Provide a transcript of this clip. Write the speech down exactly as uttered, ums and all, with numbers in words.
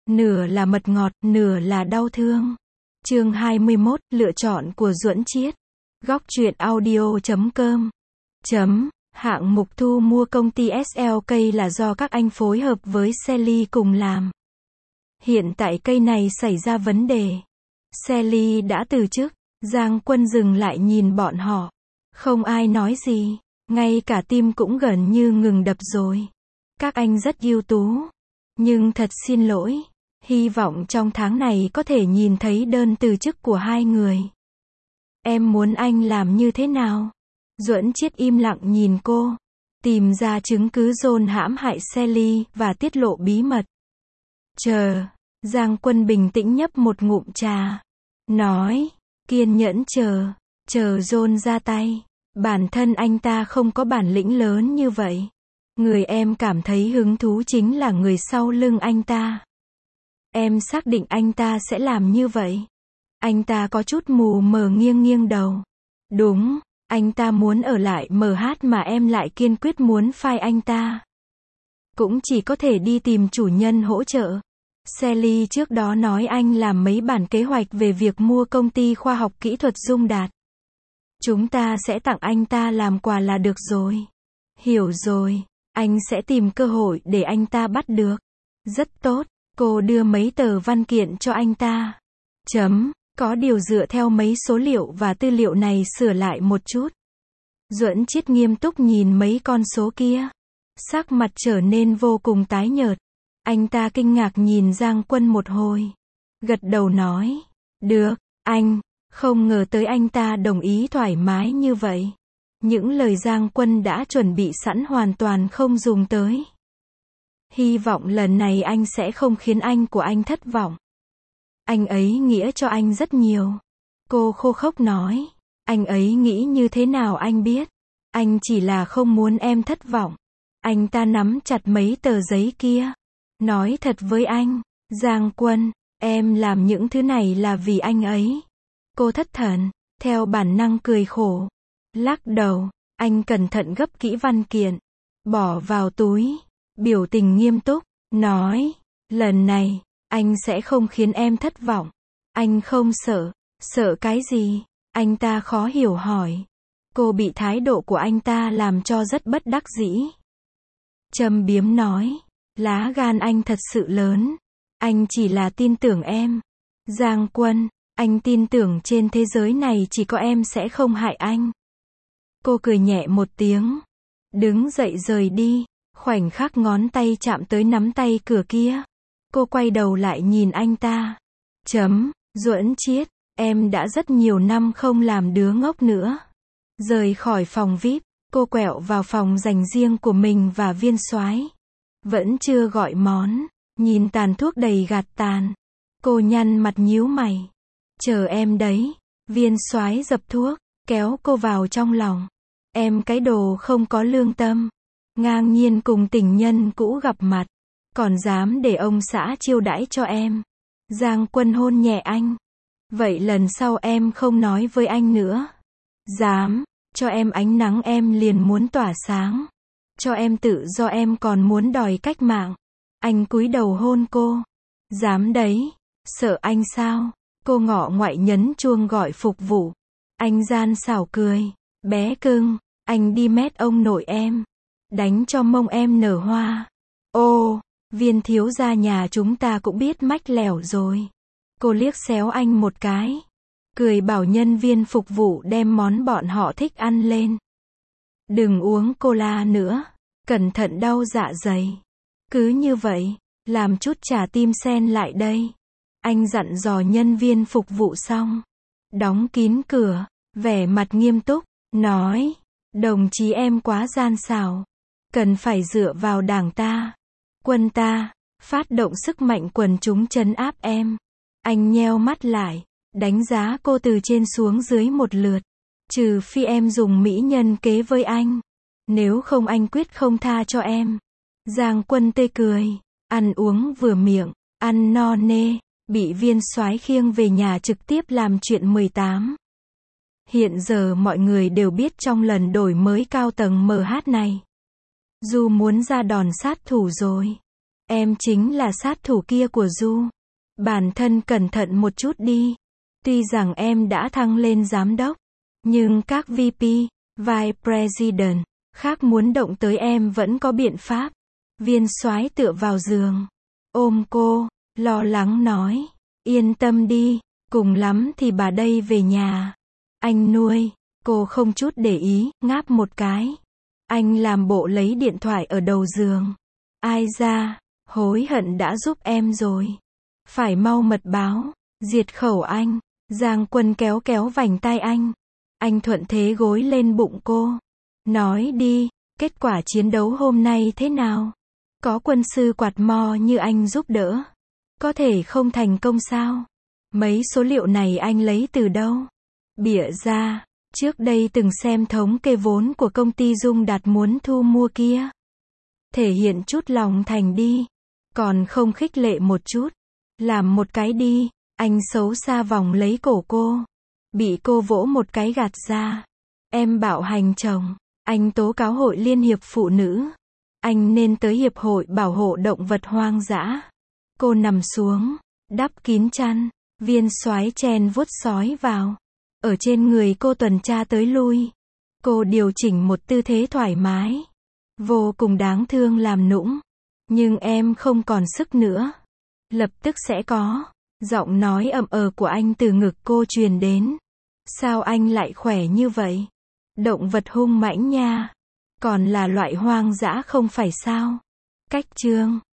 nửa là mật ngọt, nửa là đau thương. Chương hai mươi mốt, lựa chọn của Duẫn Chiết. Góc truyện audio chấm com. Chấm, hạng mục thu mua công ty ét lờ ca là do các anh phối hợp với Sally cùng làm. Hiện tại cây này xảy ra vấn đề. Sally đã từ chức, Giang Quân dừng lại nhìn bọn họ. Không ai nói gì, ngay cả tim cũng gần như ngừng đập rồi. Các anh rất ưu tú. Nhưng thật xin lỗi, hy vọng trong tháng này có thể nhìn thấy đơn từ chức của hai người. Em muốn anh làm như thế nào? Duẫn Chiết im lặng nhìn cô, tìm ra chứng cứ John hãm hại Sally và tiết lộ bí mật. Chờ, Giang Quân bình tĩnh nhấp một ngụm trà, nói, kiên nhẫn chờ, chờ John ra tay. Bản thân anh ta không có bản lĩnh lớn như vậy. Người em cảm thấy hứng thú chính là người sau lưng anh ta. Em xác định anh ta sẽ làm như vậy. Anh ta có chút mù mờ nghiêng nghiêng đầu. Đúng, anh ta muốn ở lại em hát mà em lại kiên quyết muốn phai anh ta. Cũng chỉ có thể đi tìm chủ nhân hỗ trợ. Sally trước đó nói anh làm mấy bản kế hoạch về việc mua công ty khoa học kỹ thuật Dung Đạt. Chúng ta sẽ tặng anh ta làm quà là được rồi. Hiểu rồi, anh sẽ tìm cơ hội để anh ta bắt được. Rất tốt, cô đưa mấy tờ văn kiện cho anh ta. Chấm, có điều dựa theo mấy số liệu và tư liệu này sửa lại một chút. Duẫn Chiết nghiêm túc nhìn mấy con số kia. Sắc mặt trở nên vô cùng tái nhợt. Anh ta kinh ngạc nhìn Giang Quân một hồi. Gật đầu nói, được, anh. Không ngờ tới anh ta đồng ý thoải mái như vậy. Những lời Giang Quân đã chuẩn bị sẵn hoàn toàn không dùng tới. Hy vọng lần này anh sẽ không khiến anh của anh thất vọng. Anh ấy nghĩa cho anh rất nhiều. Cô khô khốc nói. Anh ấy nghĩ như thế nào anh biết. Anh chỉ là không muốn em thất vọng. Anh ta nắm chặt mấy tờ giấy kia. Nói thật với anh, Giang Quân, em làm những thứ này là vì anh ấy. Cô thất thần, theo bản năng cười khổ. Lắc đầu, anh cẩn thận gấp kỹ văn kiện. Bỏ vào túi. Biểu tình nghiêm túc, nói, lần này, anh sẽ không khiến em thất vọng. Anh không sợ. Sợ cái gì? Anh ta khó hiểu hỏi. Cô bị thái độ của anh ta làm cho rất bất đắc dĩ. Châm biếm nói, lá gan anh thật sự lớn. Anh chỉ là tin tưởng em. Giang Quân, anh tin tưởng trên thế giới này chỉ có em sẽ không hại anh. Cô cười nhẹ một tiếng. Đứng dậy rời đi. Khoảnh khắc ngón tay chạm tới nắm tay cửa kia. Cô quay đầu lại nhìn anh ta. Chấm, Duẫn Chiết, em đã rất nhiều năm không làm đứa ngốc nữa. Rời khỏi phòng vi ai pi, cô quẹo vào phòng dành riêng của mình và Viên Soái. Vẫn chưa gọi món. Nhìn tàn thuốc đầy gạt tàn. Cô nhăn mặt nhíu mày. Chờ em đấy. Viên Soái dập thuốc, kéo cô vào trong lòng. Em cái đồ không có lương tâm. Ngang nhiên cùng tình nhân cũ gặp mặt. Còn dám để ông xã chiêu đãi cho em. Giang Quân hôn nhẹ anh. Vậy lần sau em không nói với anh nữa. Dám, cho em ánh nắng em liền muốn tỏa sáng. Cho em tự do em còn muốn đòi cách mạng. Anh cúi đầu hôn cô. Dám đấy. Sợ anh sao? Cô ngọ ngoại nhấn chuông gọi phục vụ. Anh gian xảo cười. Bé cưng, anh đi mét ông nội em. Đánh cho mông em nở hoa. Ô, Viên thiếu gia nhà chúng ta cũng biết mách lẻo rồi. Cô liếc xéo anh một cái. Cười bảo nhân viên phục vụ đem món bọn họ thích ăn lên. Đừng uống cola nữa. Cẩn thận đau dạ dày. Cứ như vậy, làm chút trà tim sen lại đây. Anh dặn dò nhân viên phục vụ xong. Đóng kín cửa, vẻ mặt nghiêm túc, nói. Đồng chí em quá gian xảo. Cần phải dựa vào đảng ta. Quân ta. Phát động sức mạnh quần chúng trấn áp em. Anh nheo mắt lại. Đánh giá cô từ trên xuống dưới một lượt. Trừ phi em dùng mỹ nhân kế với anh. Nếu không anh quyết không tha cho em. Giang Quân tươi cười. Ăn uống vừa miệng. Ăn no nê. Bị Viên Soái khiêng về nhà trực tiếp làm chuyện mười tám. Hiện giờ mọi người đều biết trong lần đổi mới cao tầng em hát này. Du muốn ra đòn sát thủ rồi. Em chính là sát thủ kia của Du. Bản thân cẩn thận một chút đi. Tuy rằng em đã thăng lên giám đốc, nhưng các vê pê, Vice President, khác muốn động tới em vẫn có biện pháp. Viên soái tựa vào giường, ôm cô, lo lắng nói. Yên tâm đi, cùng lắm thì bà đây về nhà. Anh nuôi. Cô không chút để ý, ngáp một cái. Anh làm bộ lấy điện thoại ở đầu giường. Ai ra, hối hận đã giúp em rồi. Phải mau mật báo, diệt khẩu anh. Giang Quân kéo kéo vành tai anh. Anh thuận thế gối lên bụng cô. Nói đi, kết quả chiến đấu hôm nay thế nào? Có quân sư quạt mo như anh giúp đỡ, có thể không thành công sao? Mấy số liệu này anh lấy từ đâu? Bịa ra, trước đây từng xem thống kê vốn của công ty Dung Đạt muốn thu mua kia. Thể hiện chút lòng thành đi, còn không khích lệ một chút. Làm một cái đi, anh xấu xa vòng lấy cổ cô. Bị cô vỗ một cái gạt ra. Em bạo hành chồng, anh tố cáo hội liên hiệp phụ nữ. Anh nên tới hiệp hội bảo hộ động vật hoang dã. Cô nằm xuống, đắp kín chăn, viên soái chen vuốt sói vào. Ở trên người cô tuần tra tới lui. Cô điều chỉnh một tư thế thoải mái. Vô cùng đáng thương làm nũng. Nhưng em không còn sức nữa. Lập tức sẽ có. Giọng nói ậm ờ của anh từ ngực cô truyền đến. Sao anh lại khỏe như vậy? Động vật hung mãnh nha. Còn là loại hoang dã không phải sao? Cách chương